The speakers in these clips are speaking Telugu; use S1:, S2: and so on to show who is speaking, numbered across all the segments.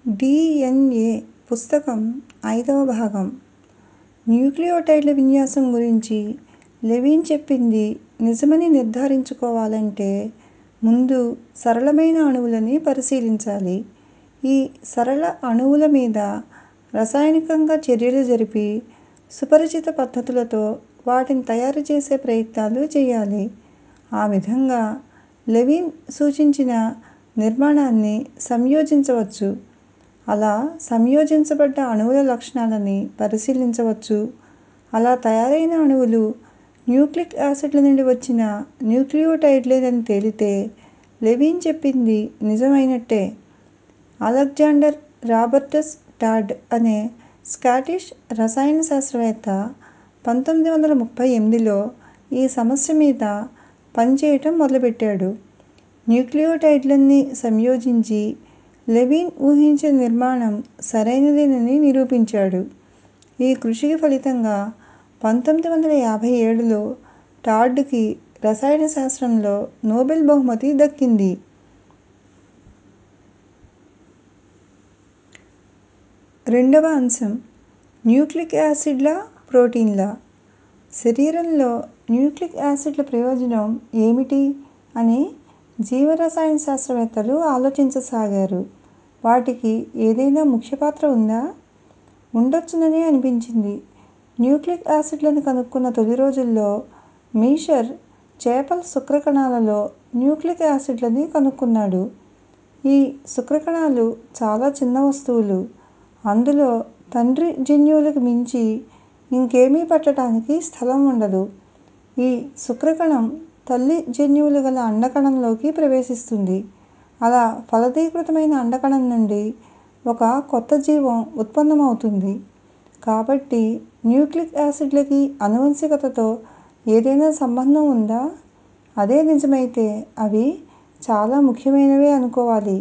S1: డిఎన్ఏ పుస్తకం 5వ భాగం. న్యూక్లియోటైడ్ల విన్యాసం గురించి లెవిన్ చెప్పింది నిజమని నిర్ధారించుకోవాలంటే ముందు సరళమైన అణువులని పరిశీలించాలి. ఈ సరళ అణువుల మీద రసాయనికంగా చర్యలు జరిపి సుపరిచిత పద్ధతులతో వాటిని తయారు చేసే ప్రయత్నాలు చేయాలి. ఆ విధంగా లెవిన్ సూచించిన నిర్మాణాన్ని సంయోజించవచ్చు. అలా సంయోజించబడ్డ అణువుల లక్షణాలని పరిశీలించవచ్చు. అలా తయారైన అణువులు న్యూక్లిక్ యాసిడ్ల నుండి వచ్చిన న్యూక్లియోటైడ్లేనని తేలితే లెవిన్ చెప్పింది నిజమైనట్టే. అలెగ్జాండర్ రాబర్టస్ టాడ్ అనే స్కాటిష్ రసాయన శాస్త్రవేత్త 1938లో ఈ సమస్య మీద పనిచేయటం మొదలుపెట్టాడు. న్యూక్లియోటైడ్లన్నీ సంయోజించి లెవిన్ ఊహించిన నిర్మాణం సరైనదేనని నిరూపించాడు. ఈ కృషికి ఫలితంగా 1957లో టాడ్కి రసాయన శాస్త్రంలో నోబెల్ బహుమతి దక్కింది. రెండవ అంశం న్యూక్లిక్ యాసిడ్ల, ప్రోటీన్ల. శరీరంలో న్యూక్లిక్ యాసిడ్ల ప్రయోజనం ఏమిటి అని జీవరసాయన శాస్త్రవేత్తలు ఆలోచించసాగారు. వాటికి ఏదైనా ముఖ్య పాత్ర ఉందా? ఉండొచ్చుననే అనిపించింది. న్యూక్లిక్ యాసిడ్లను కనుక్కున్న తొలి రోజుల్లో మీషర్ చేపల శుక్రకణాలలో న్యూక్లిక్ యాసిడ్లని కనుక్కున్నాడు. ఈ శుక్రకణాలు చాలా చిన్న వస్తువులు. అందులో తండ్రి జన్యువులకు మించి ఇంకేమీ పట్టడానికి స్థలం ఉండదు. ఈ శుక్రకణం తల్లి జన్యువులు గల అండకణంలోకి ప్రవేశిస్తుంది. అలా ఫలదీకృతమైన అండకణం నుండి ఒక కొత్త జీవం ఉత్పన్నమవుతుంది. కాబట్టి న్యూక్లిక్ యాసిడ్లకి ఆనువంశికతతో ఏదైనా సంబంధం ఉందా? అదే నిజమైతే అవి చాలా ముఖ్యమైనవే అనుకోవాలి.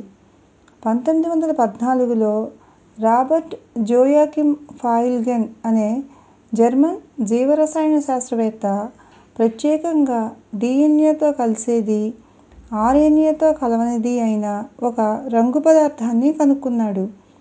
S1: 1914లో రాబర్ట్ జోయాకిమ్ ఫాయిల్గెన్ అనే జర్మన్ జీవరసాయన శాస్త్రవేత్త ప్రత్యేకంగా డిఎన్ఏతో కలిసేది, ఆర్ఎన్ఏతో కలవనిది అయిన ఒక రంగు పదార్థాన్ని కనుక్కున్నాడు.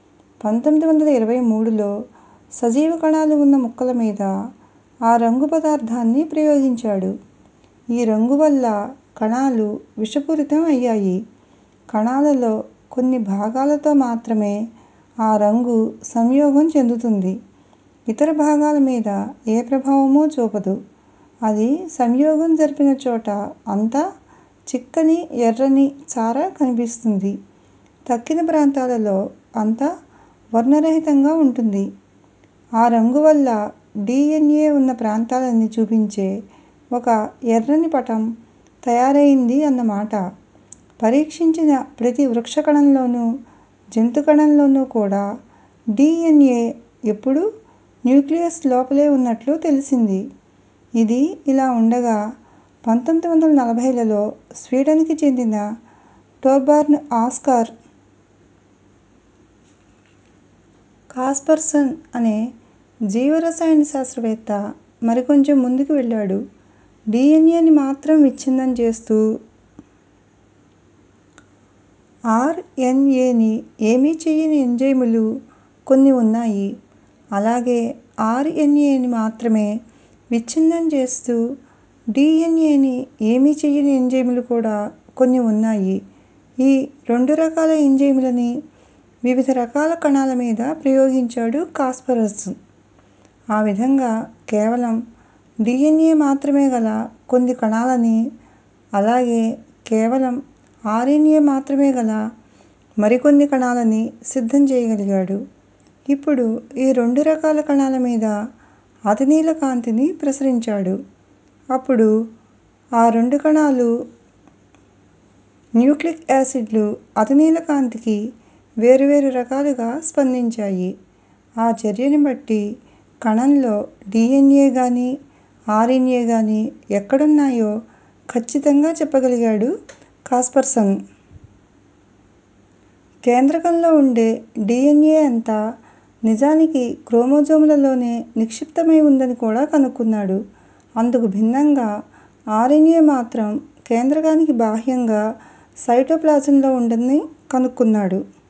S1: 1923లో సజీవ కణాలు ఉన్న ముక్కల మీద ఆ రంగు పదార్థాన్ని ప్రయోగించాడు. ఈ రంగు వల్ల కణాలు విషపూరితం అయ్యాయి. కణాలలో కొన్ని భాగాలతో మాత్రమే ఆ రంగు సంయోగం చెందుతుంది. ఇతర భాగాల మీద ఏ ప్రభావమూ చూపదు. అది సంయోగం జరిపిన చోట అంతా చిక్కని ఎర్రని చార కనిపిస్తుంది. తక్కిన ప్రాంతాలలో అంతా వర్ణరహితంగా ఉంటుంది. ఆ రంగు వల్ల డిఎన్ఏ ఉన్న ప్రాంతాలని చూపించే ఒక ఎర్రని పటం తయారైంది అన్నమాట. పరీక్షించిన ప్రతి వృక్ష కణంలోనూ జంతు కణంలోనూ కూడా డిఎన్ఏ ఎప్పుడూ న్యూక్లియస్ లోపలే ఉన్నట్లు తెలిసింది. ఇది ఇలా ఉండగా 1940లలో స్వీడన్కి చెందిన టోర్బార్న్ ఆస్కార్ కాస్పర్సన్ అనే జీవరసాయన శాస్త్రవేత్త మరికొంచెం ముందుకు వెళ్ళాడు. డిఎన్ఏని మాత్రం విచ్ఛిన్నం చేస్తూ ఆర్ఎన్ఏని ఏమీ చెయ్యని ఎంజైములు కొన్ని ఉన్నాయి. అలాగే ఆర్ఎన్ఏని మాత్రమే విచ్ఛిన్నం చేస్తూ డిఎన్ఏని ఏమీ చెయ్యని ఎంజైములు కూడా కొన్ని ఉన్నాయి. ఈ రెండు రకాల ఎంజైములని వివిధ రకాల కణాల మీద ప్రయోగించాడు కాస్పర్సన్. ఆ విధంగా కేవలం డిఎన్ఏ మాత్రమే గల కొన్ని కణాలని, అలాగే కేవలం ఆర్ఎన్ఏ మాత్రమే గల మరికొన్ని కణాలని సిద్ధం చేయగలిగాడు. ఇప్పుడు ఈ రెండు రకాల కణాల మీద అతినీల కాంతిని ప్రసరించాడు. అప్పుడు ఆ రెండు కణాలు న్యూక్లిక్ యాసిడ్లు అతినీల కాంతికి వేరువేరు రకాలుగా స్పందించాయి. ఆ చర్యని బట్టి కణంలో డిఎన్ఏ గానీ ఆర్ఎన్ఏ గానీ ఎక్కడున్నాయో ఖచ్చితంగా చెప్పగలిగాడు కాస్పర్సన్. కేంద్రకంలో ఉండే డిఎన్ఏ అంతా నిజానికి క్రోమోజోములలోనే నిక్షిప్తమై ఉందని కూడా కనుక్కున్నాడు. అందుకు భిన్నంగా ఆర్ఎన్ఏ మాత్రం కేంద్రకానికి బాహ్యంగా సైటోప్లాజంలో ఉందని కనుక్కున్నాడు.